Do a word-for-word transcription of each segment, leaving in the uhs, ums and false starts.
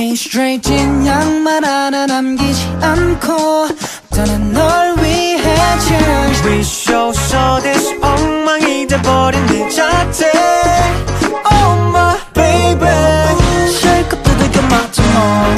straight 진 양말 하나 남기지 않고 더는 널 위해 cheers Wish you saw this 엉망이 돼버린 네 자태 Oh my baby 실컷 두들겨 맞지 뭐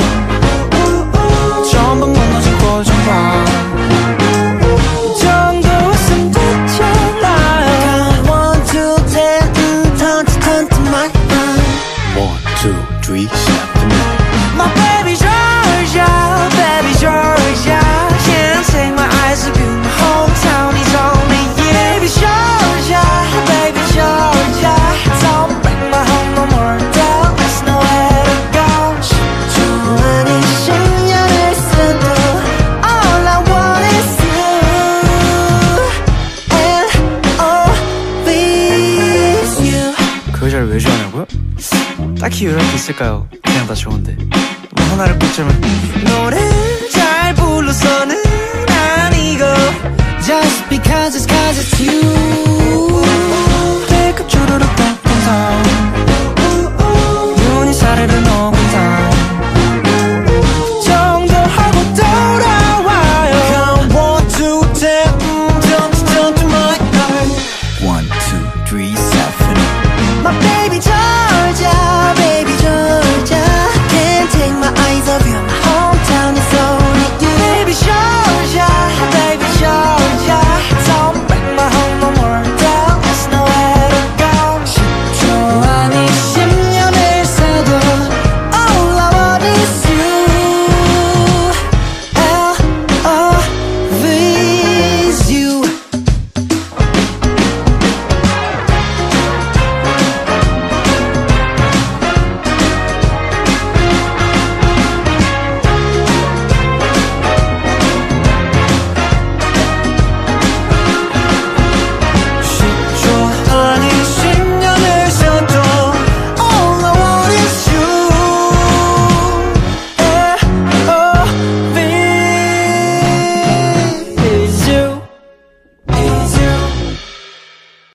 전방 무너진 고정방 이 정도 웃음 됐잖아 Count one, two, ten 음, turn to turn to my mind One, two, three, seven My baby Georgia, baby Georgia Can't take my eyes off you, my whole town is only you Baby Georgia, baby Georgia Don't break my heart no more, down, there's nowhere to go 좋아하는 십 년을 써도 All I want is you And always you 그 여자를 왜 좋아하냐고요? 딱히 요런 게 있을까요? 그냥 다 좋은데 뭐 하나를 꼽자면 노래를 잘 불러서는 아니고 Just because it's cause it's you